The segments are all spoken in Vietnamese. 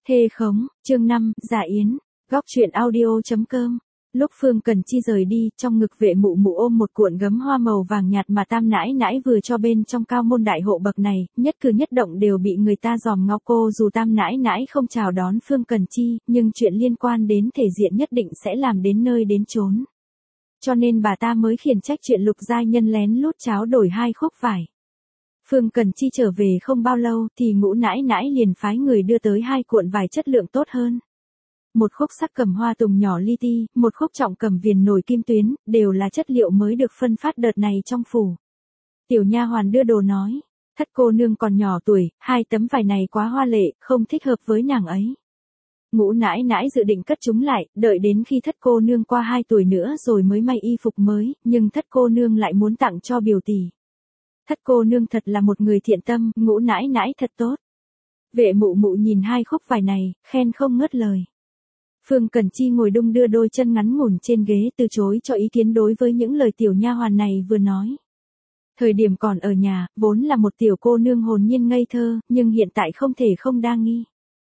Thê khống, chương 5, Dạ Yến, góc truyện audio.com. Lúc Phương Cần Chi rời đi, trong ngực Vệ Mụ Mụ ôm một cuộn gấm hoa màu vàng nhạt mà Tam nãi nãi vừa cho bên trong cao môn đại hộ bậc này, nhất cử nhất động đều bị người ta dòm ngó. Cô dù Tam nãi nãi không chào đón Phương Cần Chi, nhưng chuyện liên quan đến thể diện nhất định sẽ làm đến nơi đến chốn. Cho nên bà ta mới khiển trách chuyện Lục giai nhân lén lút tráo đổi 2 khúc vải. Phương Cần Chi trở về không bao lâu thì Ngũ nãi nãi liền phái người đưa tới 2 cuộn vải chất lượng tốt hơn. Một khúc sắc cẩm hoa tùng nhỏ li ti, một khúc trọng cẩm viền nổi kim tuyến, đều là chất liệu mới được phân phát đợt này trong phủ. Tiểu nha hoàn đưa đồ nói, Thất cô nương còn nhỏ tuổi, 2 tấm vải này quá hoa lệ, không thích hợp với nàng ấy. Ngũ nãi nãi dự định cất chúng lại, đợi đến khi Thất cô nương qua 2 tuổi nữa rồi mới may y phục mới, nhưng Thất cô nương lại muốn tặng cho biểu tỷ. Thất cô nương thật là một người thiện tâm, Ngũ nãi nãi thật tốt. Vệ Mụ Mụ nhìn 2 khúc vải này, khen không ngớt lời. Phương Cần Chi ngồi đung đưa đôi chân ngắn ngủn trên ghế từ chối cho ý kiến đối với những lời tiểu nha hoàn này vừa nói. Thời điểm còn ở nhà, vốn là một tiểu cô nương hồn nhiên ngây thơ, nhưng hiện tại không thể không đa nghi.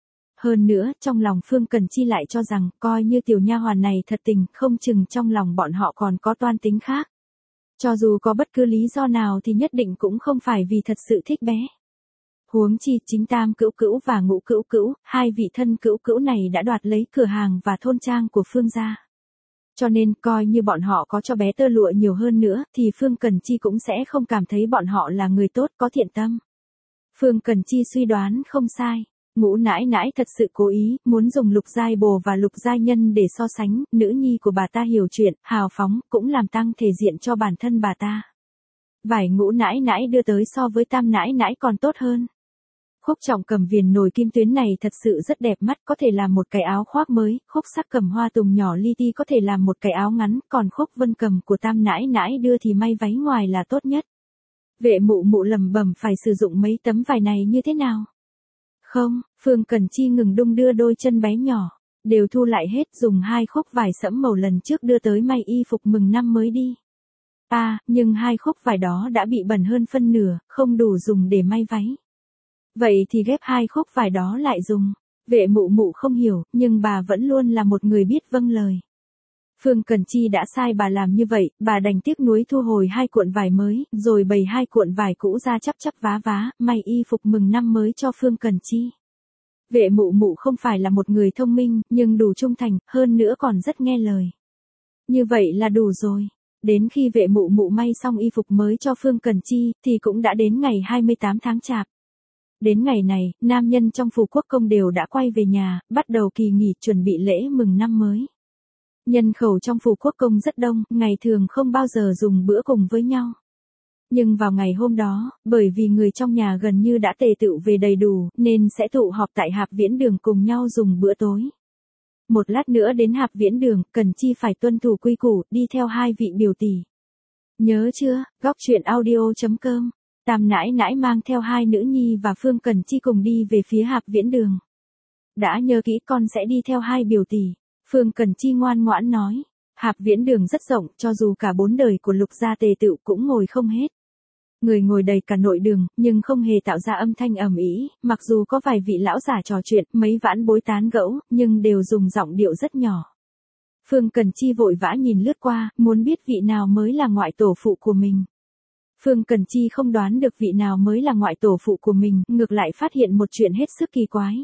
Hơn nữa, trong lòng Phương Cần Chi lại cho rằng, coi như tiểu nha hoàn này thật tình, không chừng trong lòng bọn họ còn có toan tính khác. Cho dù có bất cứ lý do nào thì nhất định cũng không phải vì thật sự thích bé. Huống chi chính Tam cữu cữu và Ngũ cữu cữu, 2 vị thân cữu cữu này đã đoạt lấy cửa hàng và thôn trang của Phương gia. Cho nên coi như bọn họ có cho bé tơ lụa nhiều hơn nữa thì Phương Cần Chi cũng sẽ không cảm thấy bọn họ là người tốt có thiện tâm. Phương Cần Chi suy đoán không sai. Ngũ nãi nãi thật sự cố ý, muốn dùng Lục giai bồ và Lục giai nhân để so sánh, nữ nhi của bà ta hiểu chuyện, hào phóng, cũng làm tăng thể diện cho bản thân bà ta. Vải Ngũ nãi nãi đưa tới so với Tam nãi nãi còn tốt hơn. Khúc trọng cẩm viền nổi kim tuyến này thật sự rất đẹp mắt, có thể làm một cái áo khoác mới, khúc sắc cẩm hoa tùng nhỏ li ti có thể làm một cái áo ngắn, còn khúc vân cầm của Tam nãi nãi đưa thì may váy ngoài là tốt nhất. Vệ Mụ Mụ lẩm bẩm phải sử dụng mấy tấm vải này như thế nào? Không, Phương Cần Chi ngừng đung đưa đôi chân bé nhỏ, đều thu lại hết, dùng 2 khúc vải sẫm màu lần trước đưa tới may y phục mừng năm mới đi. Nhưng 2 khúc vải đó đã bị bẩn hơn phân nửa, không đủ dùng để may váy. Vậy thì ghép 2 khúc vải đó lại dùng. Vệ Mụ Mụ không hiểu, nhưng bà vẫn luôn là một người biết vâng lời. Phương Cần Chi đã sai bà làm như vậy, bà đành tiếc nuối thu hồi 2 cuộn vải mới, rồi bày 2 cuộn vải cũ ra chắp chắp vá vá, may y phục mừng năm mới cho Phương Cần Chi. Vệ Mụ Mụ không phải là một người thông minh, nhưng đủ trung thành, hơn nữa còn rất nghe lời. Như vậy là đủ rồi. Đến khi Vệ Mụ Mụ may xong y phục mới cho Phương Cần Chi, thì cũng đã đến ngày 28 tháng Chạp. Đến ngày này, nam nhân trong phủ quốc công đều đã quay về nhà, bắt đầu kỳ nghỉ chuẩn bị lễ mừng năm mới. Nhân khẩu trong phủ quốc công rất đông, ngày thường không bao giờ dùng bữa cùng với nhau. Nhưng vào ngày hôm đó, bởi vì người trong nhà gần như đã tề tựu về đầy đủ, nên sẽ tụ họp tại Hạp Viễn Đường cùng nhau dùng bữa tối. Một lát nữa đến Hạp Viễn Đường, Cần Chi phải tuân thủ quy củ, đi theo 2 vị biểu tỷ. Nhớ chưa, góc truyện audio.com. Tam nãi nãi mang theo 2 nữ nhi và Phương Cần Chi cùng đi về phía Hạp Viễn Đường. Đã nhớ kỹ con sẽ đi theo 2 biểu tỷ. Phương Cần Chi ngoan ngoãn nói. Hạp Viễn Đường rất rộng, cho dù cả 4 đời của Lục gia tề tựu cũng ngồi không hết. Người ngồi đầy cả nội đường, nhưng không hề tạo ra âm thanh ầm ĩ, mặc dù có vài vị lão giả trò chuyện, mấy vãn bối tán gẫu, nhưng đều dùng giọng điệu rất nhỏ. Phương Cần Chi vội vã nhìn lướt qua, muốn biết vị nào mới là ngoại tổ phụ của mình. Phương Cần Chi không đoán được vị nào mới là ngoại tổ phụ của mình, ngược lại phát hiện một chuyện hết sức kỳ quái.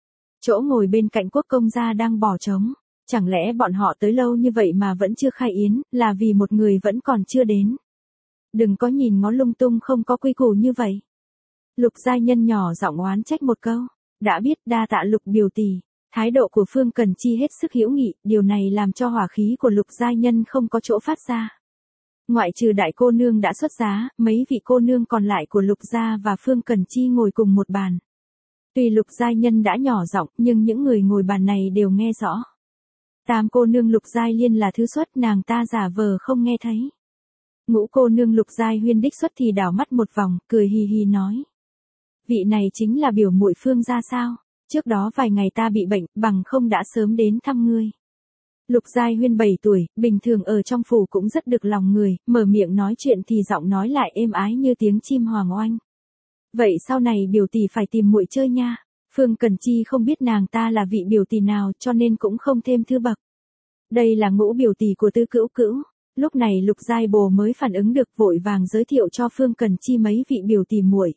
Chỗ ngồi bên cạnh quốc công gia đang bỏ trống. Chẳng lẽ bọn họ tới lâu như vậy mà vẫn chưa khai yến, là vì một người vẫn còn chưa đến. Đừng có nhìn ngó lung tung không có quy củ như vậy. Lục giai nhân nhỏ giọng oán trách một câu. Đã biết, đa tạ Lục biểu tỷ. Thái độ của Phương Cần Chi hết sức hữu nghị, điều này làm cho hỏa khí của Lục giai nhân không có chỗ phát ra. Ngoại trừ đại cô nương đã xuất giá, mấy vị cô nương còn lại của Lục gia và Phương Cần Chi ngồi cùng một bàn. Tuy Lục giai nhân đã nhỏ giọng, nhưng những người ngồi bàn này đều nghe rõ. Tam cô nương Lục giai liên là thứ xuất, nàng ta giả vờ không nghe thấy. Ngũ cô nương Lục giai huyên đích xuất thì đảo mắt một vòng, cười hì hì nói. Vị này chính là biểu muội Phương gia sao? Trước đó vài ngày ta bị bệnh, bằng không đã sớm đến thăm ngươi. Lục giai huyên 7 tuổi, bình thường ở trong phủ cũng rất được lòng người, mở miệng nói chuyện thì giọng nói lại êm ái như tiếng chim hoàng oanh. Vậy sau này biểu tỷ phải tìm muội chơi nha. Phương Cần Chi không biết nàng ta là vị biểu tỷ nào cho nên cũng không thêm thứ bậc. Đây là ngũ biểu tỷ của Tư Cữu Cữu. Lúc này Lục Giai Bồ mới phản ứng được, vội vàng giới thiệu cho Phương Cần Chi mấy vị biểu tỷ muội.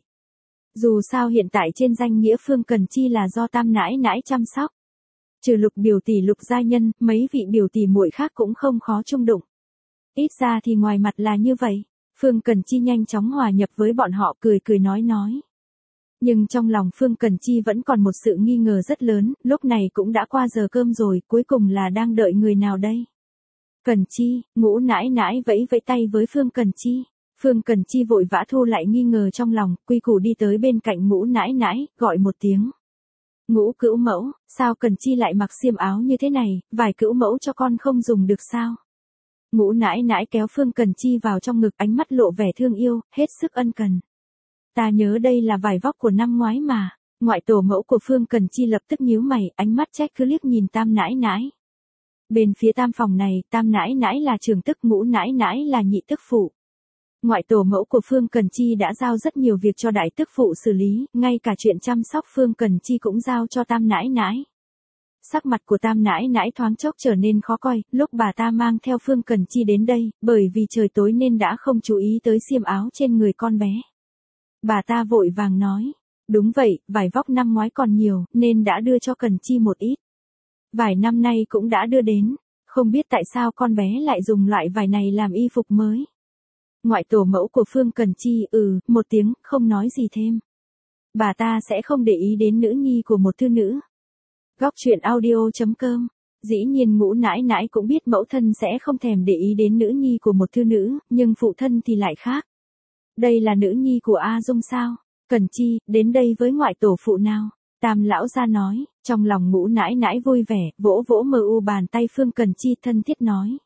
Dù sao hiện tại trên danh nghĩa Phương Cần Chi là do tam nãi nãi chăm sóc. Trừ Lục biểu tỷ Lục Giai Nhân, mấy vị biểu tỷ muội khác cũng không khó chung đụng. Ít ra thì ngoài mặt là như vậy. Phương Cần Chi nhanh chóng hòa nhập với bọn họ, cười cười nói. Nhưng trong lòng Phương Cần Chi vẫn còn một sự nghi ngờ rất lớn, lúc này cũng đã qua giờ cơm rồi, cuối cùng là đang đợi người nào đây? Cần Chi, ngũ nãi nãi vẫy vẫy tay với Phương Cần Chi. Phương Cần Chi vội vã thu lại nghi ngờ trong lòng, quy củ đi tới bên cạnh ngũ nãi nãi, gọi một tiếng. Ngũ Cữu mẫu, sao Cần Chi lại mặc xiêm áo như thế này, vải Cữu mẫu cho con không dùng được sao? Ngũ nãi nãi kéo Phương Cần Chi vào trong ngực, ánh mắt lộ vẻ thương yêu, hết sức ân cần. Ta nhớ đây là vải vóc của năm ngoái mà. Ngoại tổ mẫu của Phương Cần Chi lập tức nhíu mày, ánh mắt trách cứ liếc nhìn tam nãi nãi. Bên phía tam phòng này, tam nãi nãi là trưởng tức, ngũ nãi nãi là nhị tức phụ. Ngoại tổ mẫu của Phương Cần Chi đã giao rất nhiều việc cho đại tức phụ xử lý, ngay cả chuyện chăm sóc Phương Cần Chi cũng giao cho tam nãi nãi. Sắc mặt của tam nãi nãi thoáng chốc trở nên khó coi, lúc bà ta mang theo Phương Cần Chi đến đây, bởi vì trời tối nên đã không chú ý tới xiêm áo trên người con bé. Bà ta vội vàng nói, đúng vậy, vải vóc năm ngoái còn nhiều, nên đã đưa cho Cần Chi một ít. Vải năm nay cũng đã đưa đến, không biết tại sao con bé lại dùng loại vải này làm y phục mới. Ngoại tổ mẫu của Phương Cần Chi một tiếng, không nói gì thêm. Bà ta sẽ không để ý đến nữ nhi của một thư nữ. Góc truyện audio.com. Dĩ nhiên ngũ nãi nãi cũng biết mẫu thân sẽ không thèm để ý đến nữ nhi của một thư nữ, nhưng phụ thân thì lại khác. Đây là nữ nhi của A Dung sao? Cần Chi, đến đây với ngoại tổ phụ nào? Tam lão gia nói, trong lòng ngũ nãi nãi vui vẻ, vỗ vỗ mờ u bàn tay Phương Cần Chi thân thiết nói.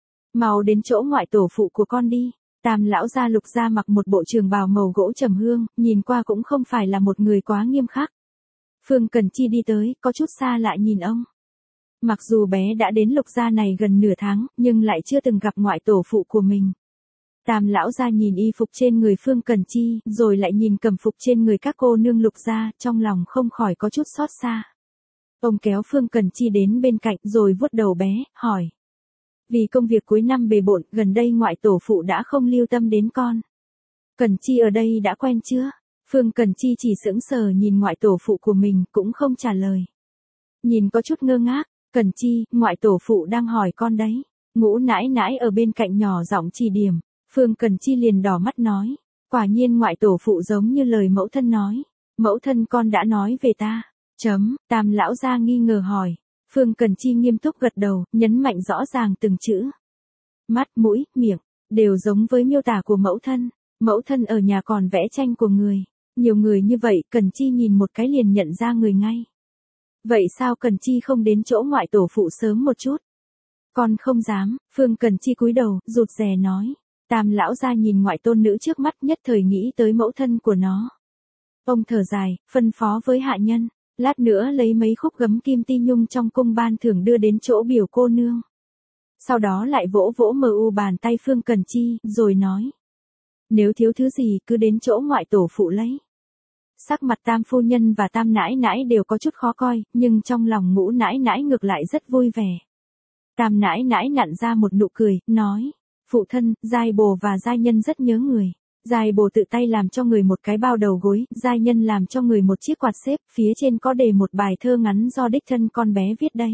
Mau đến chỗ ngoại tổ phụ của con đi. Tam lão gia Lục gia mặc một bộ trường bào màu gỗ trầm hương, nhìn qua cũng không phải là một người quá nghiêm khắc. Phương Cần Chi đi tới, có chút xa lại nhìn ông. Mặc dù bé đã đến Lục gia này gần nửa tháng, nhưng lại chưa từng gặp ngoại tổ phụ của mình. Tam lão gia nhìn y phục trên người Phương Cần Chi, rồi lại nhìn cẩm phục trên người các cô nương Lục gia, trong lòng không khỏi có chút xót xa. Ông kéo Phương Cần Chi đến bên cạnh rồi vuốt đầu bé, hỏi. Vì công việc cuối năm bề bộn, gần đây ngoại tổ phụ đã không lưu tâm đến con. Cần Chi ở đây đã quen chưa? Phương Cần Chi chỉ sững sờ nhìn ngoại tổ phụ của mình, cũng không trả lời. Nhìn có chút ngơ ngác, Cần Chi, ngoại tổ phụ đang hỏi con đấy. Ngũ nãi nãi ở bên cạnh nhỏ giọng chỉ điểm. Phương Cần Chi liền đỏ mắt nói. Quả nhiên ngoại tổ phụ giống như lời mẫu thân nói. Mẫu thân con đã nói về ta. Tam lão gia nghi ngờ hỏi. Phương Cần Chi nghiêm túc gật đầu, nhấn mạnh rõ ràng từng chữ. Mắt, mũi, miệng, đều giống với miêu tả của mẫu thân. Mẫu thân ở nhà còn vẽ tranh của người. Nhiều người như vậy, Cần Chi nhìn một cái liền nhận ra người ngay. Vậy sao Cần Chi không đến chỗ ngoại tổ phụ sớm một chút? Con không dám, Phương Cần Chi cúi đầu, rụt rè nói. Tam lão gia nhìn ngoại tôn nữ trước mắt, nhất thời nghĩ tới mẫu thân của nó. Ông thở dài, phân phó với hạ nhân, lát nữa lấy mấy khúc gấm kim ti nhung trong cung ban thưởng đưa đến chỗ biểu cô nương. Sau đó lại vỗ vỗ mờ u bàn tay Phương Cần Chi, rồi nói. Nếu thiếu thứ gì cứ đến chỗ ngoại tổ phụ lấy. Sắc mặt tam phu nhân và tam nãi nãi đều có chút khó coi, nhưng trong lòng ngũ nãi nãi ngược lại rất vui vẻ. Tam nãi nãi nặn ra một nụ cười, nói. Phụ thân, Giai Bồ và Giai Nhân rất nhớ người. Giai Bồ tự tay làm cho người một cái bao đầu gối, Giai Nhân làm cho người một chiếc quạt xếp, phía trên có đề một bài thơ ngắn do đích thân con bé viết đấy.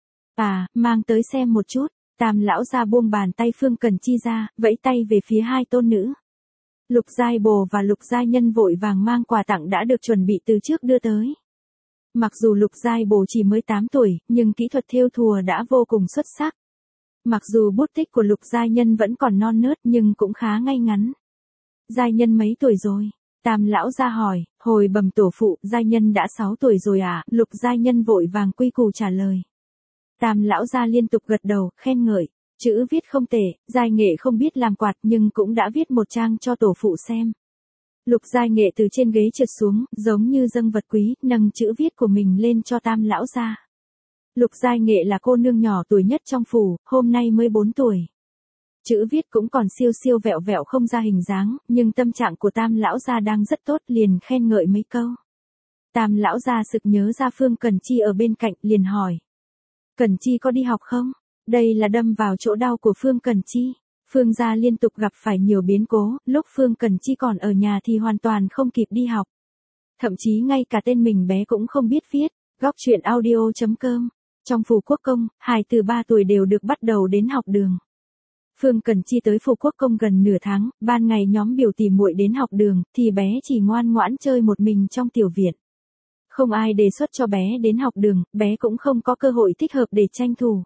Mang tới xem một chút. Tam lão gia buông bàn tay Phương Cần Chi ra, vẫy tay về phía hai tôn nữ. Lục Giai Bồ và Lục Giai Nhân vội vàng mang quà tặng đã được chuẩn bị từ trước đưa tới. Mặc dù Lục Giai Bồ chỉ mới 8 tuổi, nhưng kỹ thuật thêu thùa đã vô cùng xuất sắc. Mặc dù bút tích của Lục Giai Nhân vẫn còn non nớt nhưng cũng khá ngay ngắn. Giai Nhân mấy tuổi rồi? Tam lão gia hỏi, hồi bẩm tổ phụ, Giai Nhân đã 6 tuổi rồi à? Lục Giai Nhân vội vàng quy củ trả lời. Tam lão gia liên tục gật đầu, khen ngợi. Chữ viết không tệ, Giai Nghệ không biết làm quạt nhưng cũng đã viết một trang cho tổ phụ xem. Lục Giai Nghệ từ trên ghế trượt xuống, giống như dâng vật quý, nâng chữ viết của mình lên cho Tam lão gia. Lục Giai Nghệ là cô nương nhỏ tuổi nhất trong phủ, hôm nay mới 4 tuổi. Chữ viết cũng còn siêu siêu vẹo vẹo không ra hình dáng, nhưng tâm trạng của Tam lão gia đang rất tốt, liền khen ngợi mấy câu. Tam lão gia sực nhớ ra Phương Cần Chi ở bên cạnh, liền hỏi. Cần Chi có đi học không? Đây là đâm vào chỗ đau của Phương Cần Chi. Phương gia liên tục gặp phải nhiều biến cố, lúc Phương Cần Chi còn ở nhà thì hoàn toàn không kịp đi học. Thậm chí ngay cả tên mình bé cũng không biết viết. Góc truyện audio.com. Trong Phù Quốc Công, hài từ 3 tuổi đều được bắt đầu đến học đường. Phương Cần Chi tới Phù Quốc Công gần nửa tháng, ban ngày nhóm biểu tỉ muội đến học đường, thì bé chỉ ngoan ngoãn chơi một mình trong tiểu viện. Không ai đề xuất cho bé đến học đường, bé cũng không có cơ hội thích hợp để tranh thủ.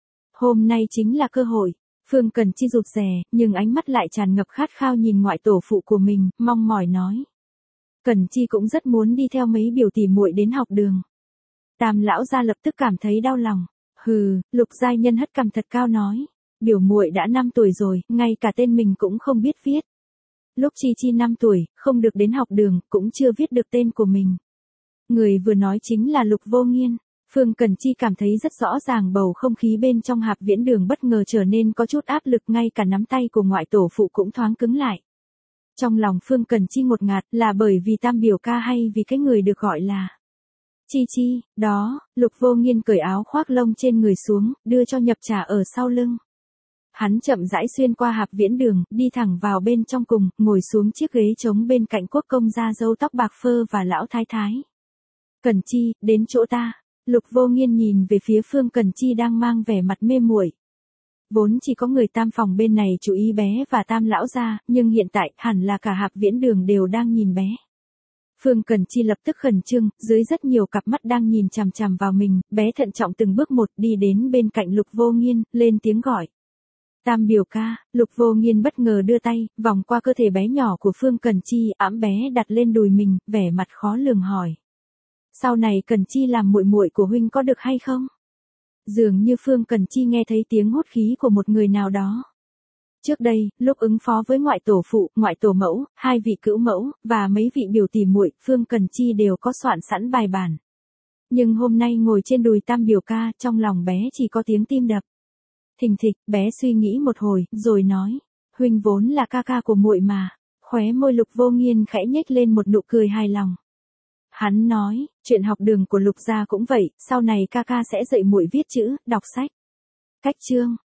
Hôm nay chính là cơ hội. Phương Cần Chi rụt rè, nhưng ánh mắt lại tràn ngập khát khao nhìn ngoại tổ phụ của mình, mong mỏi nói. Cần Chi cũng rất muốn đi theo mấy biểu tỉ muội đến học đường. Tam lão gia lập tức cảm thấy đau lòng. Hừ, Lục giai nhân hất cằm thật cao nói. Biểu muội đã 5 tuổi rồi, ngay cả tên mình cũng không biết viết. Lúc Chi Chi 5 tuổi, không được đến học đường, cũng chưa viết được tên của mình. Người vừa nói chính là Lục Vô Nghiên. Phương Cần Chi cảm thấy rất rõ ràng bầu không khí bên trong Hạp Viễn Đường bất ngờ trở nên có chút áp lực, ngay cả nắm tay của ngoại tổ phụ cũng thoáng cứng lại. Trong lòng Phương Cần Chi ngột ngạt là bởi vì Tam biểu ca hay vì cái người được gọi là Chi Chi, đó, Lục Vô Nghiên cởi áo khoác lông trên người xuống, đưa cho nhập trà ở sau lưng. Hắn chậm rãi xuyên qua Hạp Viễn Đường, đi thẳng vào bên trong cùng, ngồi xuống chiếc ghế trống bên cạnh Quốc công gia râu tóc bạc phơ và lão thái thái. Cần Chi, đến chỗ ta. Lục Vô Nghiên nhìn về phía Phương Cần Chi đang mang vẻ mặt mê muội. Vốn chỉ có người Tam phòng bên này chú ý bé và Tam lão gia, nhưng hiện tại hẳn là cả Hạp Viễn Đường đều đang nhìn bé. Phương Cần Chi lập tức khẩn trương, dưới rất nhiều cặp mắt đang nhìn chằm chằm vào mình, bé thận trọng từng bước một đi đến bên cạnh Lục Vô Nghiên, lên tiếng gọi. Tam biểu ca. Lục Vô Nghiên bất ngờ đưa tay, vòng qua cơ thể bé nhỏ của Phương Cần Chi, ẵm bé đặt lên đùi mình, vẻ mặt khó lường hỏi. Sau này Cần Chi làm muội muội của huynh có được hay không? Dường như Phương Cần Chi nghe thấy tiếng hốt khí của một người nào đó. Trước đây, lúc ứng phó với ngoại tổ phụ, ngoại tổ mẫu, 2 vị cữu mẫu, và mấy vị biểu tỉ muội, Phương Cần Chi đều có soạn sẵn bài bản. Nhưng hôm nay ngồi trên đùi Tam biểu ca, trong lòng bé chỉ có tiếng tim đập. Thình thịch, bé suy nghĩ một hồi, rồi nói, huynh vốn là ca ca của muội mà. Khóe môi Lục Vô Nghiên khẽ nhếch lên một nụ cười hài lòng. Hắn nói, chuyện học đường của Lục gia cũng vậy, sau này ca ca sẽ dạy muội viết chữ, đọc sách. Cách chương.